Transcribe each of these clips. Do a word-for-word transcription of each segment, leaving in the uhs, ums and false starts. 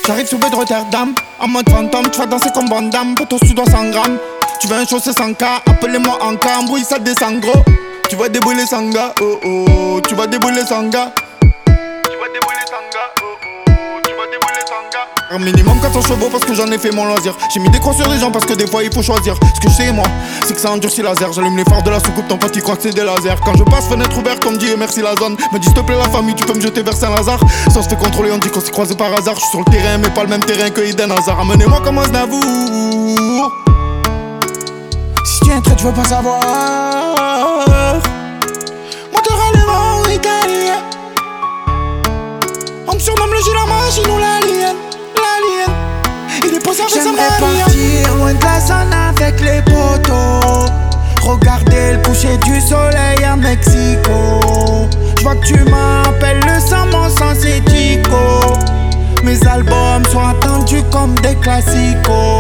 J'arrive sous de Rotterdam, en mode fantôme, tu vas danser comme Van Damme. Pour ton sous doigt cent grammes, tu veux un show c'est cent K, appelez-moi en cas, embrouille ça descend gros. Tu vas débouler sans gars, oh oh, tu vas débouler sans gars. Tu vas débouler sans gars, oh oh, tu vas débouler sans gars. Un minimum quatre cents chevaux parce que j'en ai fait mon loisir. J'ai mis des croix sur les gens parce que des fois il faut choisir. Ce que je sais moi, c'est que ça endurcit laser. J'allume les phares de la soucoupe, ton pote il croit que c'est des lasers. Quand je passe fenêtre ouverte, on me dit et merci la zone. Me dit s'il te plaît la famille, tu peux me jeter vers Saint-Lazare. Ça se fait contrôler, on dit qu'on s'est croisé par hasard. Je suis sur le terrain mais pas le même terrain que Eden Hazard. Amenez-moi comme un Znavour. Si tu es un trait, tu veux pas savoir. Moteur allemand ou italien. On me surnomme le Gilles, la machine ou l'alien. L'alien. Il est posé avec sa J'aimerais Maria. partir loin de la zone avec les potos. Regarder le coucher du soleil à Mexico. J'vois que tu m'appelles le savant sans ético. Mes albums sont attendus comme des classicos.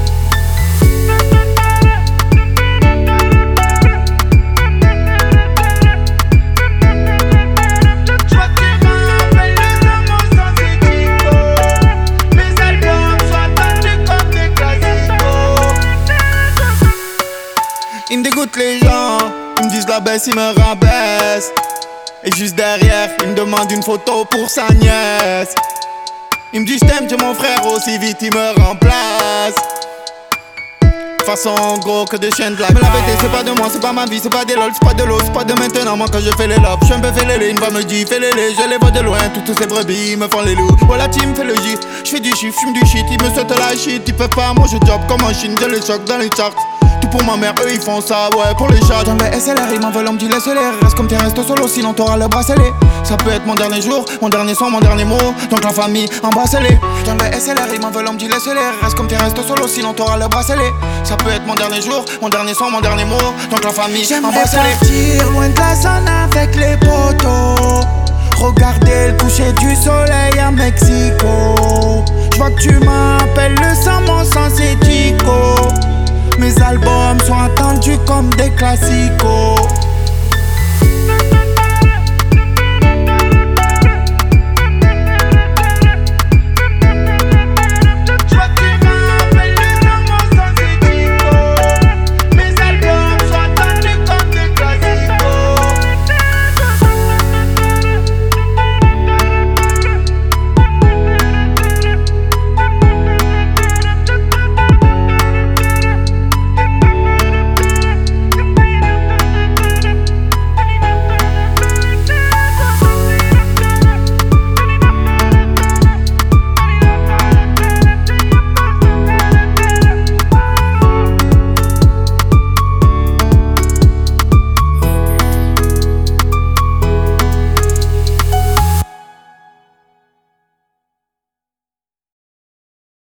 Ils me dégoûtent les gens, ils me disent la baisse, ils me rabaissent. Et juste derrière, ils me demandent une photo pour sa nièce. Ils me disent je t'aime, tu es mon frère, aussi vite il me remplace. Façon gros que des chiens de la. Mais la vérité c'est pas de moi, c'est pas ma vie, c'est pas des lol, c'est pas de l'eau, c'est pas de maintenant. Moi quand je fais les lobes, j'suis un peu fait les lignes, va me dire fais les les, je les vois de loin, toutes ces brebis me font les loups. Voilà team fait le J, j'fais du chiffre, j'fume du shit, ils me sautent la shit, ils peuvent pas, moi je job comme en Chine, je les choque dans les charts. Tout pour ma mère, eux ils font ça, ouais, pour les chats. Dans le S L R, ils m'en veulent, on me dit laisse les. Reste comme t'es, reste solo, sinon t'auras le bracelet. Ça peut être mon dernier jour, mon dernier son, mon dernier mot. Donc la famille, embrasse-les. Dans le S L R, ils m'en veulent, on me dit laisse les. Reste comme t'es, reste solo, sinon t'auras le bracelet. Ça peut être mon dernier jour, mon dernier son, mon dernier mot. Donc la famille, embrasse-les. J'aimerais partir loin de la zone avec les potos. Regarder le coucher du soleil à Mexico. J'vois que tu m'appelles le savant sans ético. Mes albums sont attendus comme des classicos.